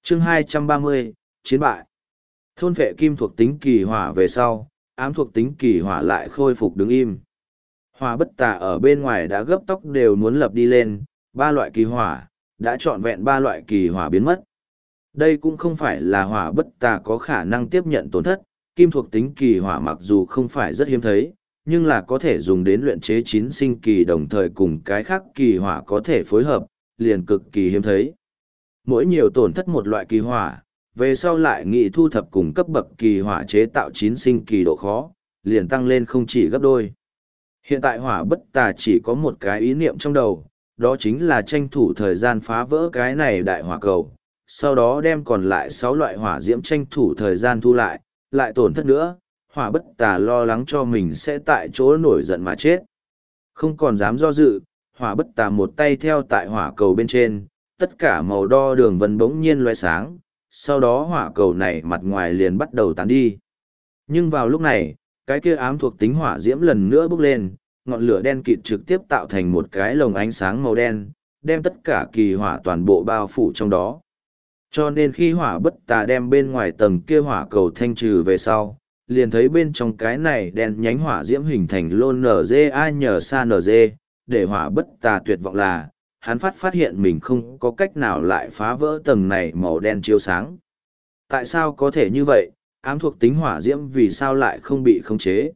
Chương 230, Chiến bại. Thôn phệ kim thuộc tính kỳ hỏa về sau, ám thuộc tính kỳ hỏa lại khôi phục đứng im. Hỏa bất tà ở bên ngoài đã gấp tóc đều muốn lập đi lên, ba loại kỳ hỏa, đã trọn vẹn ba loại kỳ hỏa biến mất. Đây cũng không phải là hỏa bất tà có khả năng tiếp nhận tổn thất, kim thuộc tính kỳ hỏa mặc dù không phải rất hiếm thấy, nhưng là có thể dùng đến luyện chế chín sinh kỳ đồng thời cùng cái khác kỳ hỏa có thể phối hợp, liền cực kỳ hiếm thấy. Mỗi nhiều tổn thất một loại kỳ hỏa, về sau lại nghị thu thập cùng cấp bậc kỳ hỏa chế tạo chín sinh kỳ độ khó, liền tăng lên không chỉ gấp đôi. Hiện tại hỏa bất tà chỉ có một cái ý niệm trong đầu, đó chính là tranh thủ thời gian phá vỡ cái này đại hỏa cầu, sau đó đem còn lại 6 loại hỏa diễm tranh thủ thời gian thu lại tổn thất nữa, hỏa bất tà lo lắng cho mình sẽ tại chỗ nổi giận mà chết. Không còn dám do dự, hỏa bất tà một tay theo tại hỏa cầu bên trên, tất cả màu đo đường vân bỗng nhiên loe sáng, sau đó hỏa cầu này mặt ngoài liền bắt đầu tán đi. Nhưng vào lúc này, cái kia ám thuộc tính hỏa diễm lần nữa bốc lên, ngọn lửa đen kịt trực tiếp tạo thành một cái lồng ánh sáng màu đen, đem tất cả kỳ hỏa toàn bộ bao phủ trong đó. Cho nên khi hỏa bất tà đem bên ngoài tầng kia hỏa cầu thanh trừ về sau, liền thấy bên trong cái này đen nhánh hỏa diễm hình thành lôn NGA nhờ sa NG, để hỏa bất tà tuyệt vọng là, hắn phát hiện mình không có cách nào lại phá vỡ tầng này màu đen chiếu sáng. Tại sao có thể như vậy, ám thuộc tính hỏa diễm vì sao lại không bị khống chế,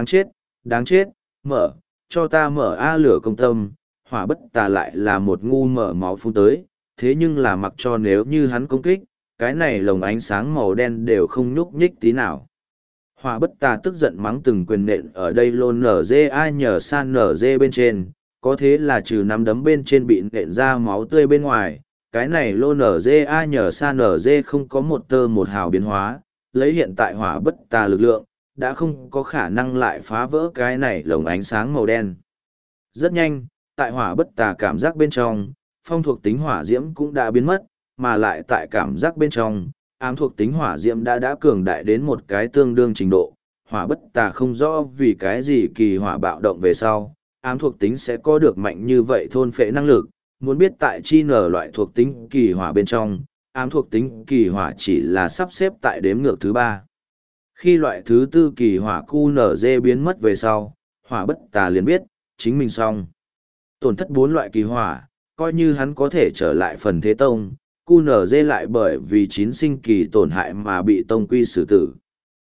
đáng chết, mở, cho ta mở A lửa công tâm, hỏa bất tà lại là một ngu mở máu phun tới, thế nhưng là mặc cho nếu như hắn công kích, cái này lồng ánh sáng màu đen đều không nhúc nhích tí nào. Hỏa bất tà tức giận mắng từng quyền nện ở đây lôn NGA nhờ san NG bên trên, có thế là trừ nắm đấm bên trên bị nện ra máu tươi bên ngoài, cái này lôn NGA nhờ san NG không có một tơ một hào biến hóa, lấy hiện tại hỏa bất tà lực lượng, đã không có khả năng lại phá vỡ cái này lồng ánh sáng màu đen. Rất nhanh, tại hỏa bất tà cảm giác bên trong, phong thuộc tính hỏa diễm cũng đã biến mất, mà lại tại cảm giác bên trong, ám thuộc tính hỏa diễm đã cường đại đến một cái tương đương trình độ. Hỏa bất tà không rõ vì cái gì kỳ hỏa bạo động về sau, ám thuộc tính sẽ có được mạnh như vậy thôn phệ năng lực, muốn biết tại chi nở loại thuộc tính kỳ hỏa bên trong, ám thuộc tính kỳ hỏa chỉ là sắp xếp tại đếm ngược thứ 3. Khi loại thứ 4 kỳ hỏa QNZ biến mất về sau, hỏa bất tà liền biết, chính mình xong. Tổn thất 4 loại kỳ hỏa, coi như hắn có thể trở lại phần thế tông, QNZ lại bởi vì chín sinh kỳ tổn hại mà bị tông quy xử tử.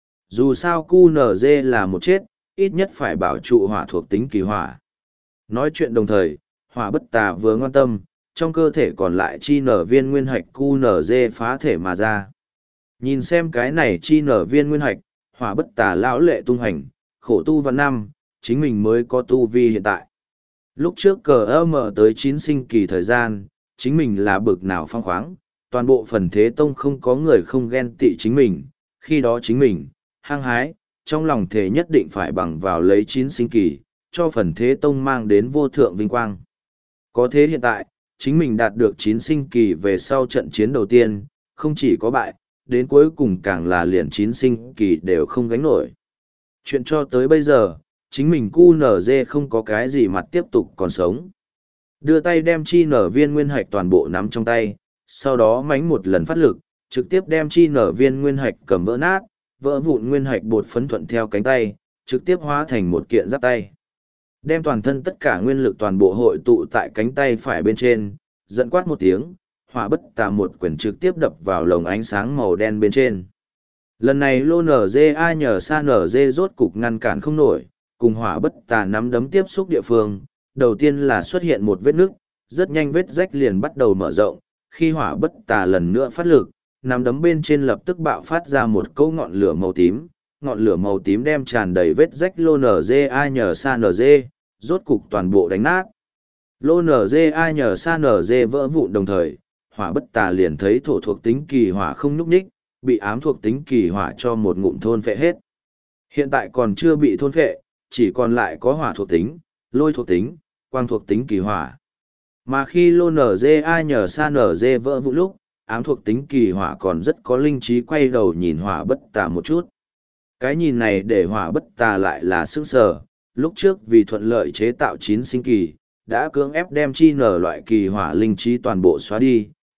Dù sao QNZ là một chết, ít nhất phải bảo trụ hỏa thuộc tính kỳ hỏa. Nói chuyện đồng thời, hỏa bất tà vừa ngoan tâm, trong cơ thể còn lại chi nở viên nguyên hạch QNZ phá thể mà ra. Nhìn xem cái này chi nở viên nguyên hạch, hỏa bất tà lão lệ tung hành, khổ tu văn năm, chính mình mới có tu vi hiện tại. Lúc trước cờ mở tới 9 sinh kỳ thời gian, chính mình là bực nào phong khoáng, toàn bộ phần thế tông không có người không ghen tị chính mình, khi đó chính mình, hăng hái, trong lòng thể nhất định phải bằng vào lấy 9 sinh kỳ, cho phần thế tông mang đến vô thượng vinh quang. Có thế hiện tại, chính mình đạt được 9 sinh kỳ về sau trận chiến đầu tiên, không chỉ có bại, đến cuối cùng càng là liền 9 sinh kỳ đều không gánh nổi. Chuyện cho tới bây giờ, chính mình QNZ không có cái gì mặt tiếp tục còn sống. Đưa tay đem chi nở viên nguyên hạch toàn bộ nắm trong tay, sau đó mánh một lần phát lực, trực tiếp đem chi nở viên nguyên hạch cầm vỡ nát, vỡ vụn nguyên hạch bột phấn thuận theo cánh tay, trực tiếp hóa thành một kiện giáp tay. Đem toàn thân tất cả nguyên lực toàn bộ hội tụ tại cánh tay phải bên trên, giận quát một tiếng, hỏa bất tà một quyền trực tiếp đập vào lồng ánh sáng màu đen bên trên. Lần này lô NGA nhờ sa NG rốt cục ngăn cản không nổi, cùng hỏa bất tà nắm đấm tiếp xúc địa phương, đầu tiên là xuất hiện một vết nứt, rất nhanh vết rách liền bắt đầu mở rộng, khi hỏa bất tà lần nữa phát lực, nắm đấm bên trên lập tức bạo phát ra một cỗ ngọn lửa màu tím, ngọn lửa màu tím đem tràn đầy vết rách lô NGA nhờ sa NG, rốt cục toàn bộ đánh nát. Lô NGA nhờ sa NG vỡ vụn đồng thời, hỏa bất tà liền thấy thổ thuộc tính kỳ hỏa không nhúc nhích, bị ám thuộc tính kỳ hỏa cho một ngụm thôn phệ hết. Hiện tại còn chưa bị thôn phệ, chỉ còn lại có hỏa thuộc tính, lôi thuộc tính, quang thuộc tính kỳ hỏa. Mà khi lô NGA nhờ sa NG vỡ vụn lúc, ám thuộc tính kỳ hỏa còn rất có linh trí quay đầu nhìn hỏa bất tà một chút. Cái nhìn này để hỏa bất tà lại là sức sở, lúc trước vì thuận lợi chế tạo 9 sinh kỳ, đã cưỡng ép đem chi nở loại kỳ hỏa linh trí toàn bộ xóa đi,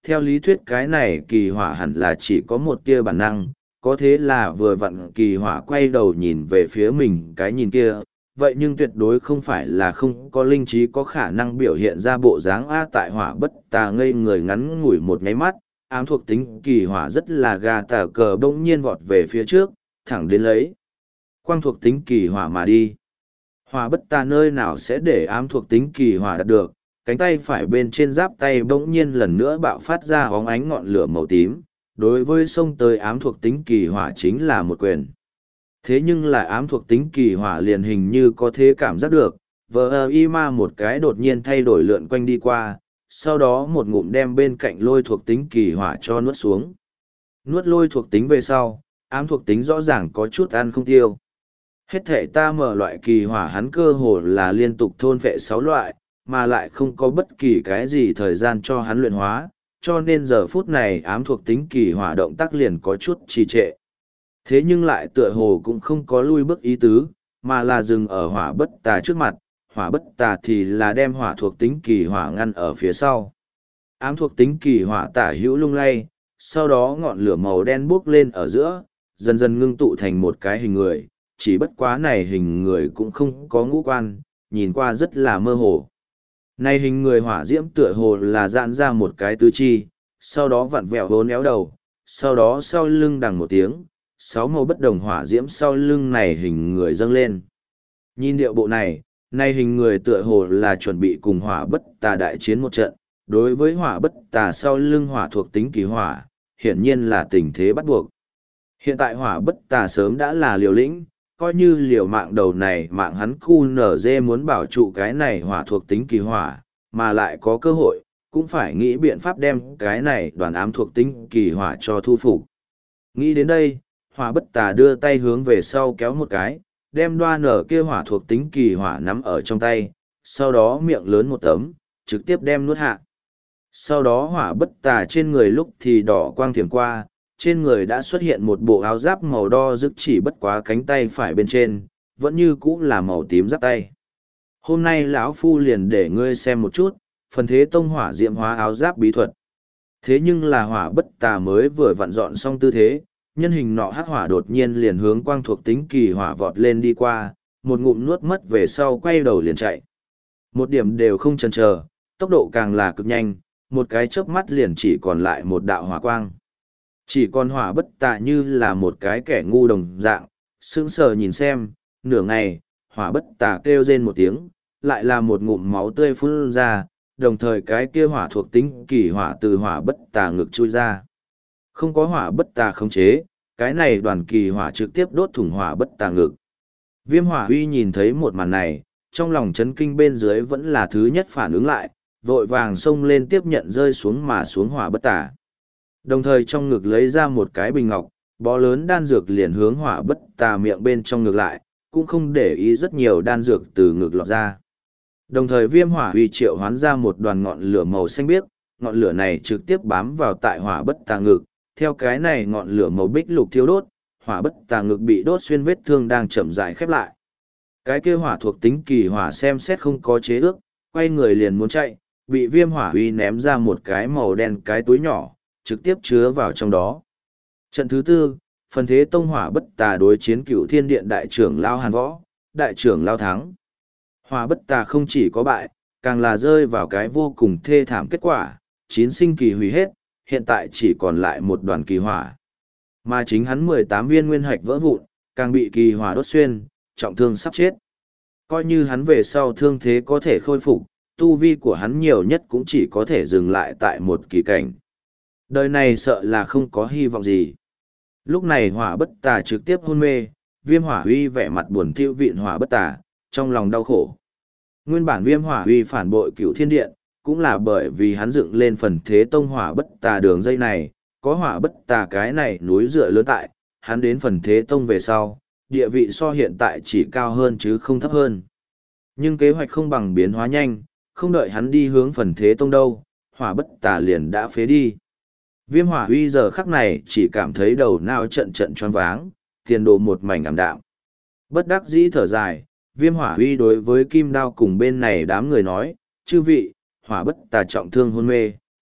theo lý thuyết cái này kỳ hỏa hẳn là chỉ có một tia bản năng, có thế là vừa vặn kỳ hỏa quay đầu nhìn về phía mình cái nhìn kia, vậy nhưng tuyệt đối không phải là không có linh trí có khả năng biểu hiện ra bộ dáng A. Tại hỏa bất tà ngây người ngắn ngủi một nháy mắt, ám thuộc tính kỳ hỏa rất là gà tà cờ bỗng nhiên vọt về phía trước, thẳng đến lấy quang thuộc tính kỳ hỏa mà đi. Hỏa bất tà nơi nào sẽ để ám thuộc tính kỳ hỏa đạt được, cánh tay phải bên trên giáp tay bỗng nhiên lần nữa bạo phát ra hóng ánh ngọn lửa màu tím, đối với sông tới ám thuộc tính kỳ hỏa chính là một quyền. Thế nhưng là ám thuộc tính kỳ hỏa liền hình như có thế cảm giác được, vờ y ma một cái đột nhiên thay đổi lượn quanh đi qua, sau đó một ngụm đem bên cạnh lôi thuộc tính kỳ hỏa cho nuốt xuống. Nuốt lôi thuộc tính về sau, ám thuộc tính rõ ràng có chút ăn không tiêu. Hết thể ta mở loại kỳ hỏa hắn cơ hồ là liên tục thôn phệ 6 loại, mà lại không có bất kỳ cái gì thời gian cho hắn luyện hóa, cho nên giờ phút này ám thuộc tính kỳ hỏa động tác liền có chút trì trệ. Thế nhưng lại tựa hồ cũng không có lui bước ý tứ, mà là dừng ở hỏa bất tà trước mặt, hỏa bất tà thì là đem hỏa thuộc tính kỳ hỏa ngăn ở phía sau. Ám thuộc tính kỳ hỏa tả hữu lung lay, sau đó ngọn lửa màu đen bốc lên ở giữa, dần dần ngưng tụ thành một cái hình người, chỉ bất quá này hình người cũng không có ngũ quan, nhìn qua rất là mơ hồ. Này hình người hỏa diễm tựa hồ là dạn ra một cái tứ chi, sau đó vặn vẹo hố néo đầu, sau đó sau lưng đằng một tiếng, 6 màu bất đồng hỏa diễm sau lưng này hình người dâng lên. Nhìn điệu bộ này, này hình người tựa hồ là chuẩn bị cùng hỏa bất tà đại chiến một trận, đối với hỏa bất tà sau lưng hỏa thuộc tính kỳ hỏa, hiển nhiên là tình thế bắt buộc. Hiện tại hỏa bất tà sớm đã là liều lĩnh, coi như liều mạng đầu này mạng hắn cu nở dê muốn bảo trụ cái này hỏa thuộc tính kỳ hỏa, mà lại có cơ hội, cũng phải nghĩ biện pháp đem cái này đoàn ám thuộc tính kỳ hỏa cho thu phục. Nghĩ đến đây, hỏa bất tà đưa tay hướng về sau kéo một cái, đem đoan nở kia hỏa thuộc tính kỳ hỏa nắm ở trong tay, sau đó miệng lớn một tấm, trực tiếp đem nuốt hạ. Sau đó hỏa bất tà trên người lúc thì đỏ quang thiểm qua, trên người đã xuất hiện một bộ áo giáp màu đo rực chỉ bất quá cánh tay phải bên trên, vẫn như cũ là màu tím giáp tay. Hôm nay lão phu liền để ngươi xem một chút, phần thế tông hỏa diệm hóa áo giáp bí thuật. Thế nhưng là hỏa bất tà mới vừa vặn dọn xong tư thế, nhân hình nọ hắc hỏa đột nhiên liền hướng quang thuộc tính kỳ hỏa vọt lên đi qua, một ngụm nuốt mất về sau quay đầu liền chạy. Một điểm đều không chần chờ, tốc độ càng là cực nhanh, một cái chớp mắt liền chỉ còn lại một đạo hỏa quang. Chỉ còn hỏa bất tà như là một cái kẻ ngu đồng dạng, sững sờ nhìn xem, nửa ngày, hỏa bất tà kêu rên một tiếng, lại là một ngụm máu tươi phun ra, đồng thời cái kia hỏa thuộc tính kỳ hỏa từ hỏa bất tà ngực chui ra. Không có hỏa bất tà khống chế, cái này đoàn kỳ hỏa trực tiếp đốt thủng hỏa bất tà ngực. Viêm hỏa huy nhìn thấy một màn này, trong lòng chấn kinh bên dưới vẫn là thứ nhất phản ứng lại, vội vàng xông lên tiếp nhận rơi xuống mà xuống hỏa bất tà. Đồng thời trong ngực lấy ra một cái bình ngọc, bó lớn đan dược liền hướng hỏa bất tà miệng bên trong ngược lại, cũng không để ý rất nhiều đan dược từ ngực lọt ra. Đồng thời viêm hỏa huy triệu hoán ra một đoàn ngọn lửa màu xanh biếc, ngọn lửa này trực tiếp bám vào tại hỏa bất tà ngực, theo cái này ngọn lửa màu bích lục thiêu đốt, hỏa bất tà ngực bị đốt xuyên vết thương đang chậm rãi khép lại. Cái kia hỏa thuộc tính kỳ hỏa xem xét không có chế ước, quay người liền muốn chạy, bị viêm hỏa huy ném ra một cái màu đen cái túi nhỏ, trực tiếp chứa vào trong đó. Trận thứ tư, phần thế tông hỏa bất tà đối chiến Cửu Thiên Điện đại trưởng lao Hàn Võ, đại trưởng lao thắng. Hỏa bất tà không chỉ có bại, càng là rơi vào cái vô cùng thê thảm kết quả, 9 sinh kỳ hủy hết, hiện tại chỉ còn lại một đoàn kỳ hỏa. Mà chính hắn 18 viên nguyên hạch vỡ vụn, càng bị kỳ hỏa đốt xuyên, trọng thương sắp chết. Coi như hắn về sau thương thế có thể khôi phục, tu vi của hắn nhiều nhất cũng chỉ có thể dừng lại tại một kỳ cảnh. Đời này sợ là không có hy vọng gì. Lúc này hỏa bất tà trực tiếp hôn mê, viêm hỏa huy vẻ mặt buồn thiu vịn hỏa bất tà, trong lòng đau khổ. Nguyên bản viêm hỏa huy phản bội Cửu Thiên Điện, cũng là bởi vì hắn dựng lên phần thế tông hỏa bất tà đường dây này, có hỏa bất tà cái này núi dựa lớn tại, hắn đến phần thế tông về sau, địa vị so hiện tại chỉ cao hơn chứ không thấp hơn. Nhưng kế hoạch không bằng biến hóa nhanh, không đợi hắn đi hướng phần thế tông đâu, hỏa bất tà liền đã phế đi. Viêm hỏa huy giờ khắc này chỉ cảm thấy đầu não trận trận choáng váng, tiền đồ một mảnh ảm đạm. Bất đắc dĩ thở dài, viêm hỏa huy đối với kim đao cùng bên này đám người nói, chư vị, hỏa bất tà trọng thương hôn mê,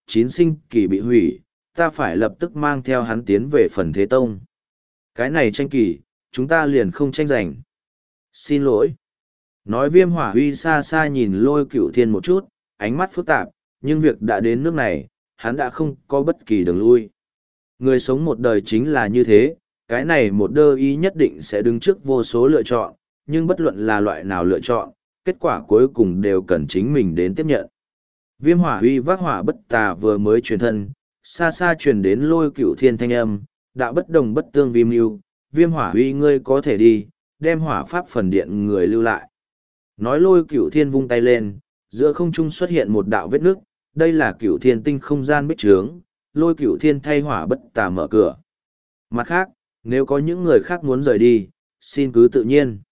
chín sinh kỳ bị hủy, ta phải lập tức mang theo hắn tiến về phần thế tông. Cái này tranh kỳ, chúng ta liền không tranh giành. Xin lỗi. Nói Viêm Hỏa Huy xa xa nhìn Lôi Cửu Thiên một chút, ánh mắt phức tạp, nhưng việc đã đến nước này, hắn đã không có bất kỳ đường lui. Người sống một đời chính là như thế, cái này một đơ ý nhất định sẽ đứng trước vô số lựa chọn, nhưng bất luận là loại nào lựa chọn, kết quả cuối cùng đều cần chính mình đến tiếp nhận. Viêm Hỏa Huy vác hỏa bất tà vừa mới truyền thân, xa xa truyền đến Lôi Cửu Thiên thanh âm, đạo bất đồng bất tương vi mưu, Viêm Hỏa Huy ngươi có thể đi, đem hỏa pháp phần điện người lưu lại. Nói Lôi Cửu Thiên vung tay lên, giữa không trung xuất hiện một đạo vết nước, đây là Cửu Thiên tinh không gian bích trướng, Lôi Cửu Thiên thay hỏa bất tà mở cửa. Mặt khác, nếu có những người khác muốn rời đi, xin cứ tự nhiên.